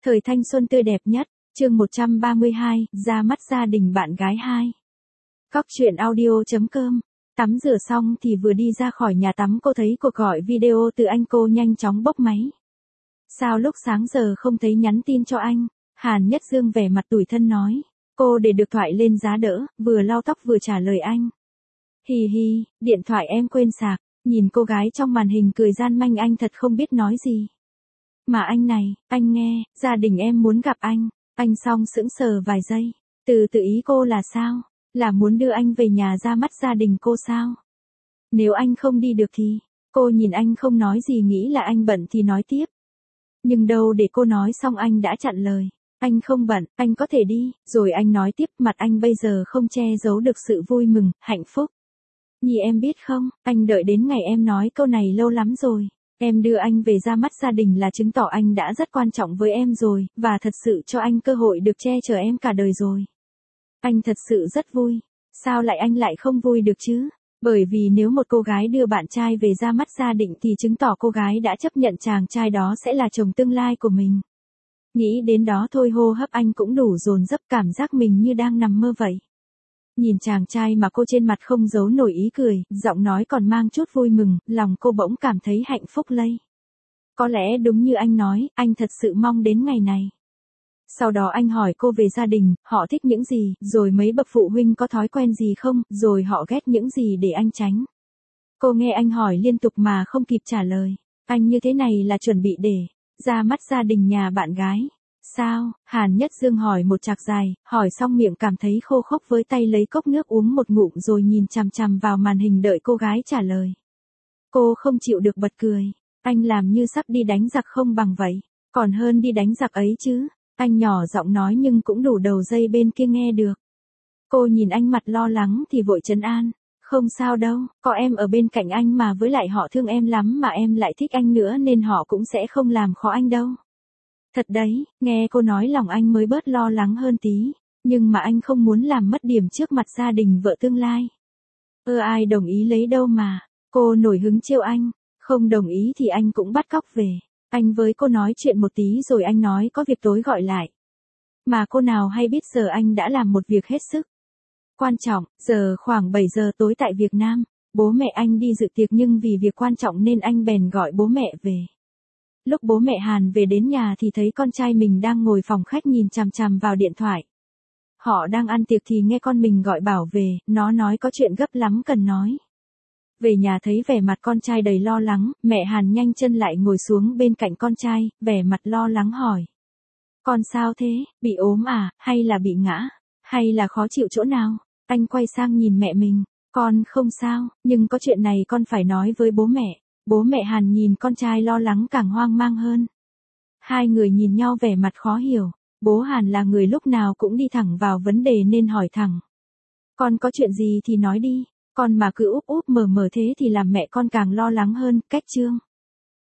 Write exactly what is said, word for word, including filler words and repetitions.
Thời thanh xuân tươi đẹp nhất, chương một trăm ba mươi hai, ra mắt gia đình bạn gái hai. Cóc truyện audio chấm com. Tắm rửa xong thì vừa đi ra khỏi nhà tắm cô thấy cuộc gọi video từ anh, cô nhanh chóng bốc máy. Sao lúc sáng giờ không thấy nhắn tin cho anh? Hàn Nhất Dương vẻ mặt tủi thân nói. Cô để được thoại lên giá đỡ, vừa lau tóc vừa trả lời anh. Hì hì, điện thoại em quên sạc. Nhìn cô gái trong màn hình cười gian manh, anh thật không biết nói gì. Mà anh này, anh nghe, gia đình em muốn gặp anh. Anh xong sững sờ vài giây. Từ từ ý cô là sao? Là muốn đưa anh về nhà ra mắt gia đình cô sao? Nếu anh không đi được thì... Cô nhìn anh không nói gì, nghĩ là anh bận thì nói tiếp. Nhưng đâu để cô nói xong anh đã chặn lời. Anh không bận, anh có thể đi. Rồi anh nói tiếp, mặt anh bây giờ không che giấu được sự vui mừng, hạnh phúc. Nhi em biết không, anh đợi đến ngày em nói câu này lâu lắm rồi. Em đưa anh về ra mắt gia đình là chứng tỏ anh đã rất quan trọng với em rồi, và thật sự cho anh cơ hội được che chở em cả đời rồi. Anh thật sự rất vui. Sao lại anh lại không vui được chứ? Bởi vì nếu một cô gái đưa bạn trai về ra mắt gia đình thì chứng tỏ cô gái đã chấp nhận chàng trai đó sẽ là chồng tương lai của mình. Nghĩ đến đó thôi hô hấp anh cũng đủ dồn dập, cảm giác mình như đang nằm mơ vậy. Nhìn chàng trai mà cô trên mặt không giấu nổi ý cười, giọng nói còn mang chút vui mừng, lòng cô bỗng cảm thấy hạnh phúc lây. Có lẽ đúng như anh nói, anh thật sự mong đến ngày này. Sau đó anh hỏi cô về gia đình, họ thích những gì, rồi mấy bậc phụ huynh có thói quen gì không, rồi họ ghét những gì để anh tránh. Cô nghe anh hỏi liên tục mà không kịp trả lời. Anh như thế này là chuẩn bị để ra mắt gia đình nhà bạn gái. Sao? Hàn Nhất Dương hỏi một trạc dài, hỏi xong miệng cảm thấy khô khốc, với tay lấy cốc nước uống một ngụm rồi nhìn chằm chằm vào màn hình đợi cô gái trả lời. Cô không chịu được bật cười. Anh làm như sắp đi đánh giặc không bằng vậy. Còn hơn đi đánh giặc ấy chứ. Anh nhỏ giọng nói nhưng cũng đủ đầu dây bên kia nghe được. Cô nhìn anh mặt lo lắng thì vội trấn an. Không sao đâu, có em ở bên cạnh anh mà, với lại họ thương em lắm mà em lại thích anh nữa nên họ cũng sẽ không làm khó anh đâu. Thật đấy, nghe cô nói lòng anh mới bớt lo lắng hơn tí. Nhưng mà anh không muốn làm mất điểm trước mặt gia đình vợ tương lai. Ơ ai đồng ý lấy đâu mà. Cô nổi hứng trêu anh. Không đồng ý thì anh cũng bắt cóc về. Anh với cô nói chuyện một tí rồi anh nói có việc tối gọi lại. Mà cô nào hay biết giờ anh đã làm một việc hết sức quan trọng. Giờ khoảng bảy giờ tối tại Việt Nam. Bố mẹ anh đi dự tiệc nhưng vì việc quan trọng nên anh bèn gọi bố mẹ về. Lúc bố mẹ Hàn về đến nhà thì thấy con trai mình đang ngồi phòng khách nhìn chằm chằm vào điện thoại. Họ đang ăn tiệc thì nghe con mình gọi bảo về, nó nói có chuyện gấp lắm cần nói. Về nhà thấy vẻ mặt con trai đầy lo lắng, mẹ Hàn nhanh chân lại ngồi xuống bên cạnh con trai, vẻ mặt lo lắng hỏi. Con sao thế, bị ốm à, hay là bị ngã, hay là khó chịu chỗ nào? Anh quay sang nhìn mẹ mình, con không sao, nhưng có chuyện này con phải nói với bố mẹ. Bố mẹ Hàn nhìn con trai lo lắng càng hoang mang hơn. Hai người nhìn nhau vẻ mặt khó hiểu. Bố Hàn là người lúc nào cũng đi thẳng vào vấn đề nên hỏi thẳng. Con có chuyện gì thì nói đi. Con mà cứ úp úp mở mở thế thì làm mẹ con càng lo lắng hơn. Cách chương.